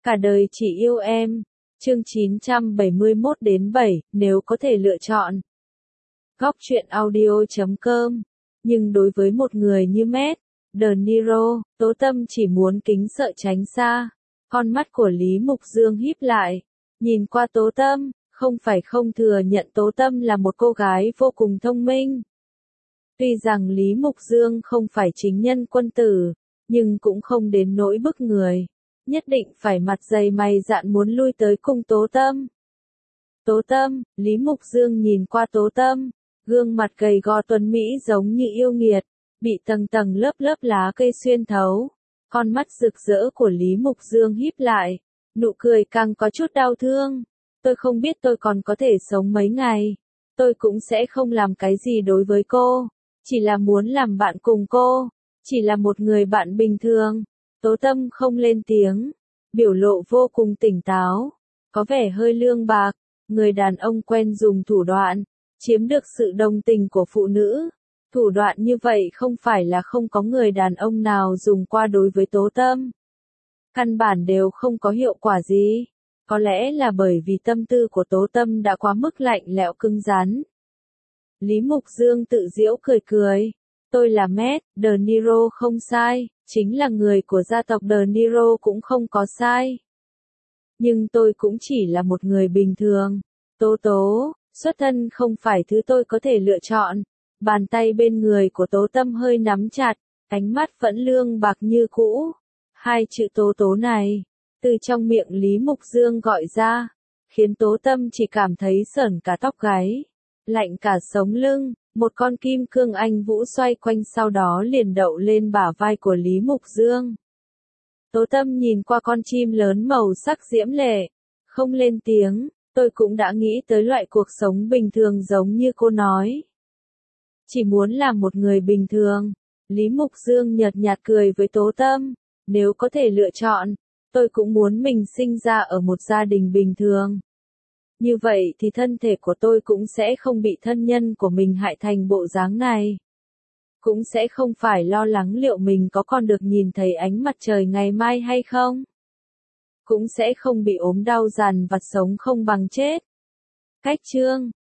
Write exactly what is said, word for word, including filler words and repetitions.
Cả đời chỉ yêu em. Chương chín trăm bảy mươi mốt đến bảy, nếu có thể lựa chọn. Góc truyện audio chấm com. Nhưng đối với một người như Matt De Niro, Tố Tâm chỉ muốn kính sợ tránh xa. Con mắt của Lý Mục Dương híp lại, nhìn qua Tố Tâm, không phải không thừa nhận Tố Tâm là một cô gái vô cùng thông minh. Tuy rằng Lý Mục Dương không phải chính nhân quân tử, nhưng cũng không đến nỗi bức người. Nhất định phải mặt dày mày dạn muốn lui tới cùng Tố Tâm. Tố Tâm, Lý Mục Dương nhìn qua Tố Tâm, gương mặt gầy gò tuấn mỹ giống như yêu nghiệt, bị tầng tầng lớp lớp lá cây xuyên thấu. Con mắt rực rỡ của Lý Mục Dương híp lại, nụ cười càng có chút đau thương. Tôi không biết tôi còn có thể sống mấy ngày. Tôi cũng sẽ không làm cái gì đối với cô. Chỉ là muốn làm bạn cùng cô. Chỉ là một người bạn bình thường. Tố Tâm không lên tiếng, biểu lộ vô cùng tỉnh táo, có vẻ hơi lương bạc. Người đàn ông quen dùng thủ đoạn, chiếm được sự đồng tình của phụ nữ. Thủ đoạn như vậy không phải là không có người đàn ông nào dùng qua đối với Tố Tâm. Căn bản đều không có hiệu quả gì. Có lẽ là bởi vì tâm tư của Tố Tâm đã quá mức lạnh lẽo cứng rắn. Lý Mục Dương tự giễu cười cười. Tôi là Matt De Niro không sai, chính là người của gia tộc De Niro cũng không có sai. Nhưng tôi cũng chỉ là một người bình thường. Tố Tố, xuất thân không phải thứ tôi có thể lựa chọn. Bàn tay bên người của Tố Tâm hơi nắm chặt, ánh mắt vẫn lương bạc như cũ. Hai chữ Tố Tố này, từ trong miệng Lý Mục Dương gọi ra, khiến Tố Tâm chỉ cảm thấy sởn cả tóc gáy, lạnh cả sống lưng. Một con kim cương anh vũ xoay quanh sau đó liền đậu lên bả vai của Lý Mục Dương. Tố Tâm nhìn qua con chim lớn màu sắc diễm lệ, không lên tiếng. Tôi cũng đã nghĩ tới loại cuộc sống bình thường giống như cô nói. Chỉ muốn làm một người bình thường. Lý Mục Dương nhợt nhạt cười với Tố Tâm. Nếu có thể lựa chọn, tôi cũng muốn mình sinh ra ở một gia đình bình thường. Như vậy thì thân thể của tôi cũng sẽ không bị thân nhân của mình hại thành bộ dáng này. Cũng sẽ không phải lo lắng liệu mình có còn được nhìn thấy ánh mặt trời ngày mai hay không. Cũng sẽ không bị ốm đau dằn vặt sống không bằng chết. Cách chương